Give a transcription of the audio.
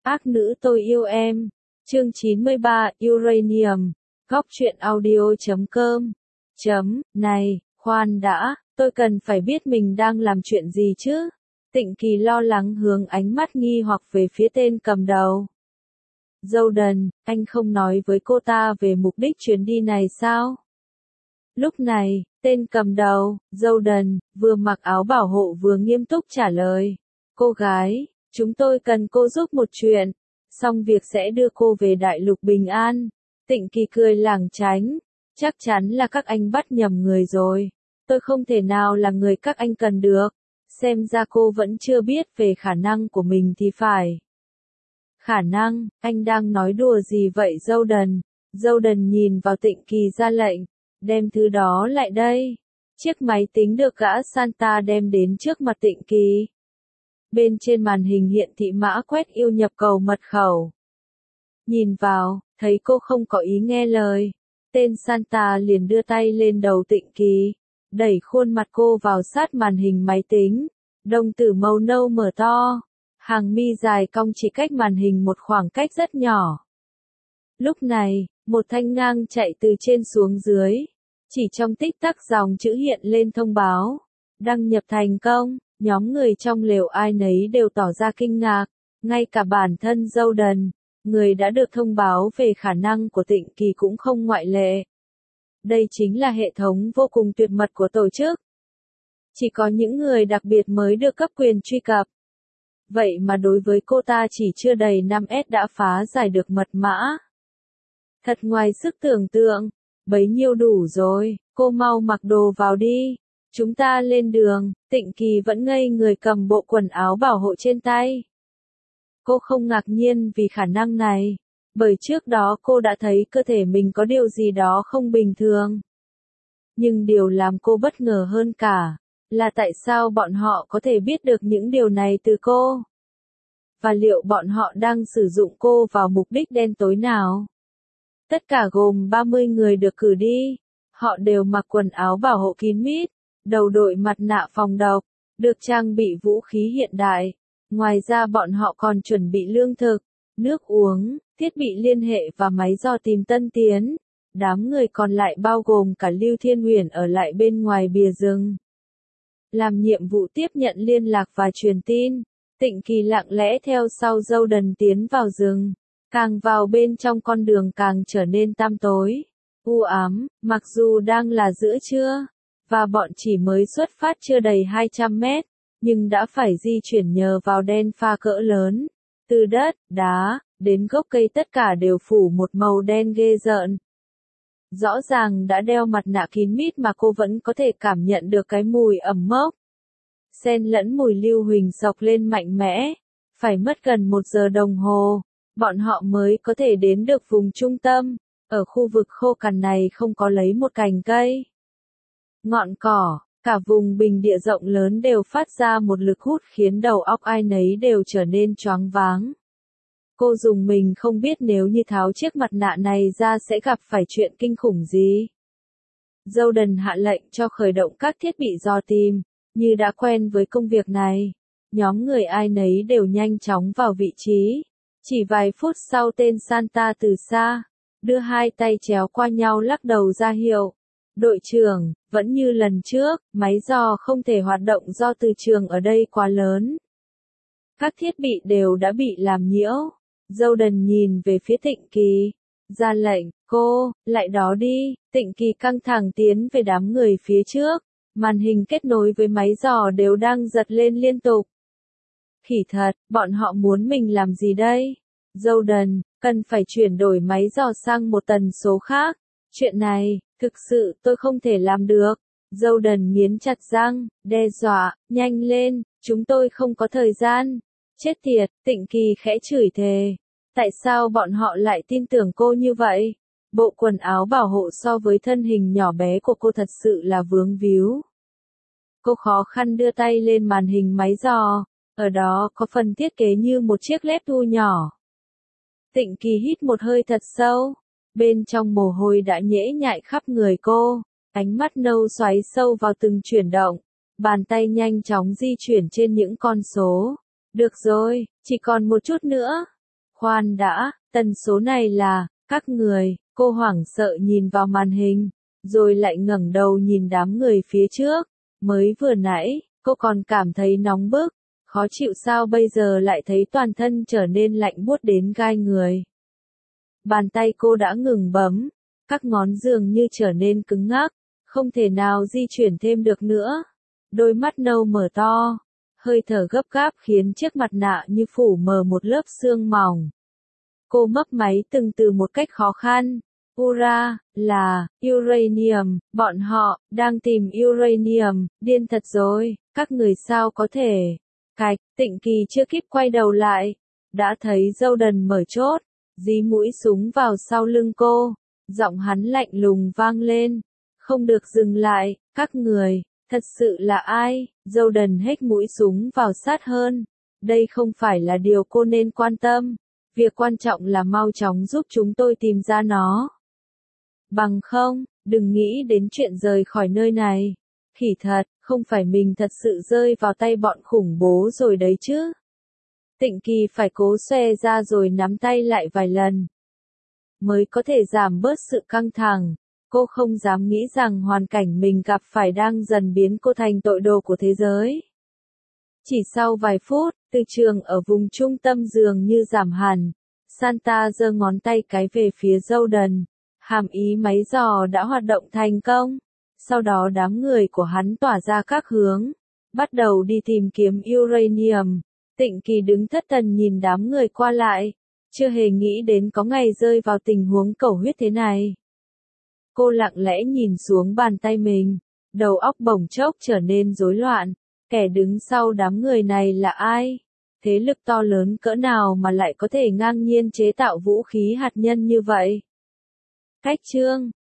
Ác nữ tôi yêu em. Chương 93, Uranium. Góc truyện audio.com. Này, khoan đã, tôi cần phải biết mình đang làm chuyện gì chứ? Tịnh Kỳ lo lắng hướng ánh mắt nghi hoặc về phía tên cầm đầu. Jordan, anh không nói với cô ta về mục đích chuyến đi này sao? Lúc này, tên cầm đầu, Jordan, vừa mặc áo bảo hộ vừa nghiêm túc trả lời. Cô gái, chúng tôi cần cô giúp một chuyện, xong việc sẽ đưa cô về đại lục bình an. Tịnh Kỳ cười lảng tránh, chắc chắn là các anh bắt nhầm người rồi. Tôi không thể nào là người các anh cần được. Xem ra cô vẫn chưa biết về khả năng của mình thì phải. Khả năng, anh đang nói đùa gì vậy Jordan? Jordan nhìn vào Tịnh Kỳ ra lệnh, đem thứ đó lại đây. Chiếc máy tính được gã Santa đem đến trước mặt Tịnh Kỳ. Bên trên màn hình hiện thị mã quét yêu nhập cầu mật khẩu. Nhìn vào, thấy cô không có ý nghe lời. Tên Santa liền đưa tay lên đầu Tịnh Kỳ, đẩy khuôn mặt cô vào sát màn hình máy tính. Đồng tử màu nâu mở to, hàng mi dài cong chỉ cách màn hình một khoảng cách rất nhỏ. Lúc này, một thanh ngang chạy từ trên xuống dưới. Chỉ trong tích tắc dòng chữ hiện lên thông báo. Đăng nhập thành công, nhóm người trong lều ai nấy đều tỏ ra kinh ngạc. Ngay cả bản thân Jordan, người đã được thông báo về khả năng của Tịnh Kỳ cũng không ngoại lệ. Đây chính là hệ thống vô cùng tuyệt mật của tổ chức. Chỉ có những người đặc biệt mới được cấp quyền truy cập. Vậy mà đối với cô ta chỉ chưa đầy 5S đã phá giải được mật mã. Thật ngoài sức tưởng tượng, bấy nhiêu đủ rồi, cô mau mặc đồ vào đi. Chúng ta lên đường. Tịnh Kỳ vẫn ngây người cầm bộ quần áo bảo hộ trên tay. Cô không ngạc nhiên vì khả năng này, bởi trước đó cô đã thấy cơ thể mình có điều gì đó không bình thường. Nhưng điều làm cô bất ngờ hơn cả, là tại sao bọn họ có thể biết được những điều này từ cô? Và liệu bọn họ đang sử dụng cô vào mục đích đen tối nào? Tất cả gồm 30 người được cử đi. Họ đều mặc quần áo bảo hộ kín mít, đầu đội mặt nạ phòng độc, được trang bị vũ khí hiện đại. Ngoài ra bọn họ còn chuẩn bị lương thực, nước uống, thiết bị liên hệ và máy dò tìm tân tiến. Đám người còn lại bao gồm cả Lưu Thiên Huyền ở lại bên ngoài bìa rừng. Làm nhiệm vụ tiếp nhận liên lạc và truyền tin, Tịnh Kỳ lặng lẽ theo sau Jordan tiến vào rừng. Càng vào bên trong con đường càng trở nên tăm tối, u ám, mặc dù đang là giữa trưa, và bọn chỉ mới xuất phát chưa đầy 200 mét, nhưng đã phải di chuyển nhờ vào đen pha cỡ lớn. Từ đất, đá, đến gốc cây tất cả đều phủ một màu đen ghê rợn. Rõ ràng đã đeo mặt nạ kín mít mà cô vẫn có thể cảm nhận được cái mùi ẩm mốc. Xen lẫn mùi lưu huỳnh xộc lên mạnh mẽ. Phải mất gần 1 giờ đồng hồ, bọn họ mới có thể đến được vùng trung tâm. Ở khu vực khô cằn này không có lấy một cành cây, ngọn cỏ, cả vùng bình địa rộng lớn đều phát ra một lực hút khiến đầu óc ai nấy đều trở nên choáng váng. Cô dùng mình không biết nếu như tháo chiếc mặt nạ này ra sẽ gặp phải chuyện kinh khủng gì. Jordan hạ lệnh cho khởi động các thiết bị dò tìm, như đã quen với công việc này. Nhóm người ai nấy đều nhanh chóng vào vị trí. Chỉ vài phút sau tên Santa từ xa, đưa hai tay chéo qua nhau lắc đầu ra hiệu. Đội trưởng, vẫn như lần trước, máy dò không thể hoạt động do từ trường ở đây quá lớn. Các thiết bị đều đã bị làm nhiễu. Jordan nhìn về phía Tịnh Kỳ, ra lệnh, cô, lại đó đi. Tịnh Kỳ căng thẳng tiến về đám người phía trước, màn hình kết nối với máy dò đều đang giật lên liên tục. Khỉ thật, bọn họ muốn mình làm gì đây? Jordan, cần phải chuyển đổi máy dò sang một tần số khác. Chuyện này, thực sự tôi không thể làm được. Jordan nghiến chặt răng, đe dọa, nhanh lên, chúng tôi không có thời gian. Chết tiệt, Tịnh Kỳ khẽ chửi thề. Tại sao bọn họ lại tin tưởng cô như vậy? Bộ quần áo bảo hộ so với thân hình nhỏ bé của cô thật sự là vướng víu. Cô khó khăn đưa tay lên màn hình máy dò. Ở đó có phần thiết kế như một chiếc laptop nhỏ. Tịnh Kỳ hít một hơi thật sâu. Bên trong mồ hôi đã nhễ nhại khắp người cô. Ánh mắt nâu xoáy sâu vào từng chuyển động. Bàn tay nhanh chóng di chuyển trên những con số. Được rồi, chỉ còn một chút nữa. Khoan đã, tần số này là, các người, cô hoảng sợ nhìn vào màn hình, rồi lại ngẩng đầu nhìn đám người phía trước. Mới vừa nãy, cô còn cảm thấy nóng bức, khó chịu sao bây giờ lại thấy toàn thân trở nên lạnh buốt đến gai người. Bàn tay cô đã ngừng bấm, các ngón dường như trở nên cứng ngắc, không thể nào di chuyển thêm được nữa. Đôi mắt nâu mở to, hơi thở gấp gáp khiến chiếc mặt nạ như phủ mờ một lớp sương mỏng. Cô mấp máy từng từ một cách khó khăn. Ura, là, uranium, bọn họ, đang tìm uranium, điên thật rồi, các người sao có thể. Cạch, Tịnh Kỳ chưa kịp quay đầu lại, đã thấy Jordan mở chốt, dí mũi súng vào sau lưng cô, giọng hắn lạnh lùng vang lên. Không được dừng lại, các người, thật sự là ai? Jordan hếch mũi súng vào sát hơn. Đây không phải là điều cô nên quan tâm. Việc quan trọng là mau chóng giúp chúng tôi tìm ra nó. Bằng không, đừng nghĩ đến chuyện rời khỏi nơi này. Khỉ thật, không phải mình thật sự rơi vào tay bọn khủng bố rồi đấy chứ. Tịnh Kỳ phải cố xoe ra rồi nắm tay lại vài lần, mới có thể giảm bớt sự căng thẳng. Cô không dám nghĩ rằng hoàn cảnh mình gặp phải đang dần biến cô thành tội đồ của thế giới. Chỉ sau vài phút, từ trường ở vùng trung tâm dường như giảm hẳn. Santa giơ ngón tay cái về phía Jordan. Hàm ý máy dò đã hoạt động thành công. Sau đó đám người của hắn tỏa ra các hướng, bắt đầu đi tìm kiếm uranium. Tịnh Kỳ đứng thất thần nhìn đám người qua lại, chưa hề nghĩ đến có ngày rơi vào tình huống cầu huyết thế này. Cô lặng lẽ nhìn xuống bàn tay mình, đầu óc bỗng chốc trở nên rối loạn. Kẻ đứng sau đám người này là ai? Thế lực to lớn cỡ nào mà lại có thể ngang nhiên chế tạo vũ khí hạt nhân như vậy? Cách chương